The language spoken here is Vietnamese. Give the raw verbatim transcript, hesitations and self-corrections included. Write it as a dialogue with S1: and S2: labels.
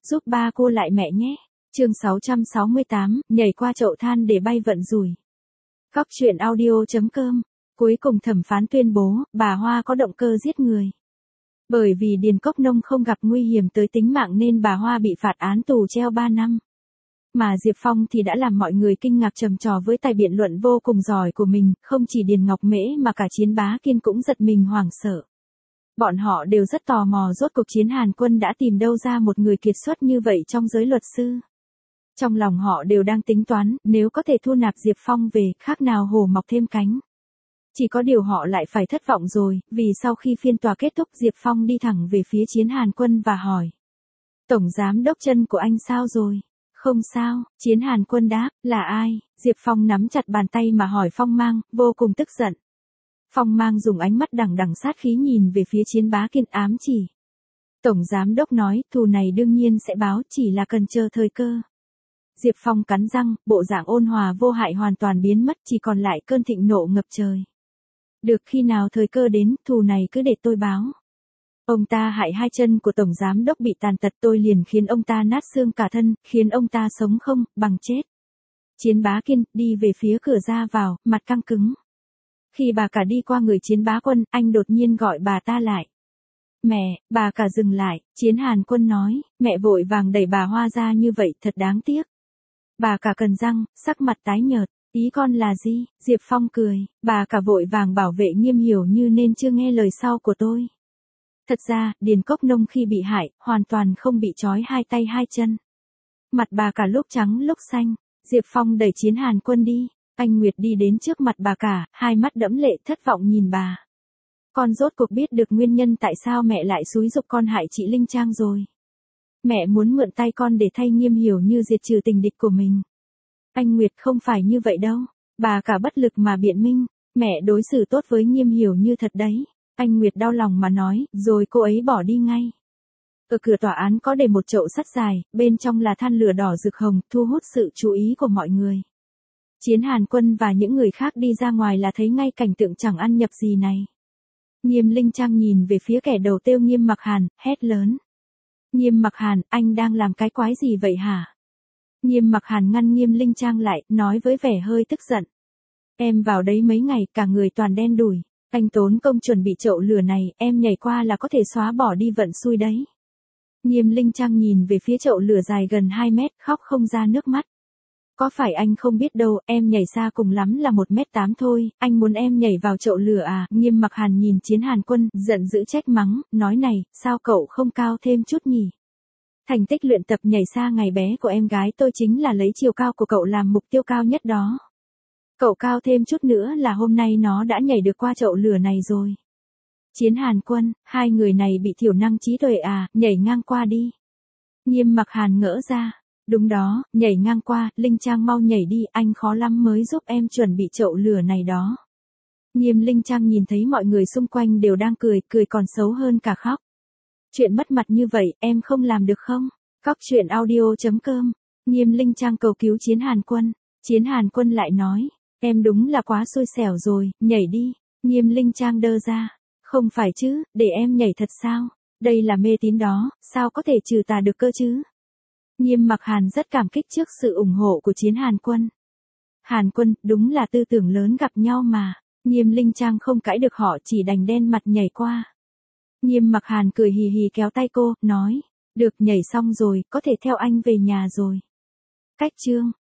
S1: giúp ba cô lại mẹ nhé. Chương sáu trăm sáu mươi tám, nhảy qua chậu than để bay vận rủi. Góc truyện audio chấm com. Cuối cùng thẩm phán tuyên bố, bà Hoa có động cơ giết người. Bởi vì Điền Cốc Nông không gặp nguy hiểm tới tính mạng nên bà Hoa bị phạt án tù treo ba năm. Mà Diệp Phong thì đã làm mọi người kinh ngạc trầm trò với tài biện luận vô cùng giỏi của mình, không chỉ Điền Ngọc Mễ mà cả Chiến Bá Kiên cũng giật mình hoảng sợ. Bọn họ đều rất tò mò rốt cuộc Chiến Hàn Quân đã tìm đâu ra một người kiệt xuất như vậy trong giới luật sư. Trong lòng họ đều đang tính toán, nếu có thể thu nạp Diệp Phong về, khác nào hổ mọc thêm cánh. Chỉ có điều họ lại phải thất vọng rồi, vì sau khi phiên tòa kết thúc Diệp Phong đi thẳng về phía Chiến Hàn Quân và hỏi. Tổng giám đốc chân của anh sao rồi? Không sao, Chiến Hàn Quân đáp, là ai? Diệp Phong nắm chặt bàn tay mà hỏi Phong Mang, vô cùng tức giận. Phong Mang dùng ánh mắt đằng đằng sát khí nhìn về phía Chiến Bá Kiên ám chỉ. Tổng giám đốc nói, thù này đương nhiên sẽ báo, chỉ là cần chờ thời cơ. Diệp Phong cắn răng, bộ dạng ôn hòa vô hại hoàn toàn biến mất, chỉ còn lại cơn thịnh nộ ngập trời. Được, khi nào thời cơ đến, thù này cứ để tôi báo. Ông ta hại hai chân của tổng giám đốc bị tàn tật, tôi liền khiến ông ta nát xương cả thân, khiến ông ta sống không, bằng chết. Chiến Bá Kiên đi về phía cửa ra vào, mặt căng cứng. Khi bà cả đi qua người Chiến Bá Quân, anh đột nhiên gọi bà ta lại. Mẹ, bà cả dừng lại, Chiến Hàn Quân nói, mẹ vội vàng đẩy bà Hoa ra như vậy, thật đáng tiếc. Bà cả cần răng, sắc mặt tái nhợt, ý con là gì? Diệp Phong cười, bà cả vội vàng bảo vệ Nghiêm Hiểu Như nên chưa nghe lời sau của tôi. Thật ra, Điền Cốc Nông khi bị hại, hoàn toàn không bị trói hai tay hai chân. Mặt bà cả lúc trắng lúc xanh, Diệp Phong đẩy Chiến Hàn Quân đi, anh Nguyệt đi đến trước mặt bà cả, hai mắt đẫm lệ thất vọng nhìn bà. Con rốt cuộc biết được nguyên nhân tại sao mẹ lại xúi giục con hại chị Linh Trang rồi. Mẹ muốn mượn tay con để thay Nghiêm Hiểu Như diệt trừ tình địch của mình. Anh Nguyệt không phải như vậy đâu. Bà cả bất lực mà biện minh. Mẹ đối xử tốt với Nghiêm Hiểu Như thật đấy. Anh Nguyệt đau lòng mà nói, rồi cô ấy bỏ đi ngay. Ở cửa tòa án có để một chậu sắt dài, bên trong là than lửa đỏ rực hồng, thu hút sự chú ý của mọi người. Chiến Hàn Quân và những người khác đi ra ngoài là thấy ngay cảnh tượng chẳng ăn nhập gì này. Nghiêm Linh Trang nhìn về phía kẻ đầu têu Nghiêm Mặc Hàn, hét lớn. Nghiêm Mặc Hàn, anh đang làm cái quái gì vậy hả? Nghiêm Mặc Hàn ngăn Nghiêm Linh Trang lại, nói với vẻ hơi tức giận. Em vào đấy mấy ngày, cả người toàn đen đủi. Anh tốn công chuẩn bị chậu lửa này, em nhảy qua là có thể xóa bỏ đi vận xui đấy. Nghiêm Linh Trang nhìn về phía chậu lửa dài gần hai mét, khóc không ra nước mắt. Có phải anh không biết đâu, em nhảy xa cùng lắm là một mét tám thôi, anh muốn em nhảy vào chậu lửa à? Nghiêm Mặc Hàn nhìn Chiến Hàn Quân, giận dữ trách mắng, nói này, sao cậu không cao thêm chút nhỉ? Thành tích luyện tập nhảy xa ngày bé của em gái tôi chính là lấy chiều cao của cậu làm mục tiêu cao nhất đó. Cậu cao thêm chút nữa là hôm nay nó đã nhảy được qua chậu lửa này rồi. Chiến Hàn Quân, hai người này bị thiểu năng trí tuệ à, nhảy ngang qua đi. Nghiêm Mặc Hàn ngỡ ra. Đúng đó, nhảy ngang qua, Linh Trang mau nhảy đi, anh khó lắm mới giúp em chuẩn bị chậu lửa này đó. Nghiêm Linh Trang nhìn thấy mọi người xung quanh đều đang cười, cười còn xấu hơn cả khóc. Chuyện mất mặt như vậy, em không làm được không? Góc truyện audio chấm com. Nghiêm Linh Trang cầu cứu Chiến Hàn Quân. Chiến Hàn Quân lại nói, em đúng là quá xui xẻo rồi, nhảy đi. Nghiêm Linh Trang đơ ra. Không phải chứ, để em nhảy thật sao? Đây là mê tín đó, sao có thể trừ tà được cơ chứ? Nghiêm Mặc Hàn rất cảm kích trước sự ủng hộ của Chiến Hàn Quân. Hàn Quân, đúng là tư tưởng lớn gặp nhau mà. Nghiêm Linh Trang không cãi được họ, chỉ đành đen mặt nhảy qua. Nghiêm Mặc Hàn cười hì hì kéo tay cô, nói, được, nhảy xong rồi, có thể theo anh về nhà rồi. Cách chương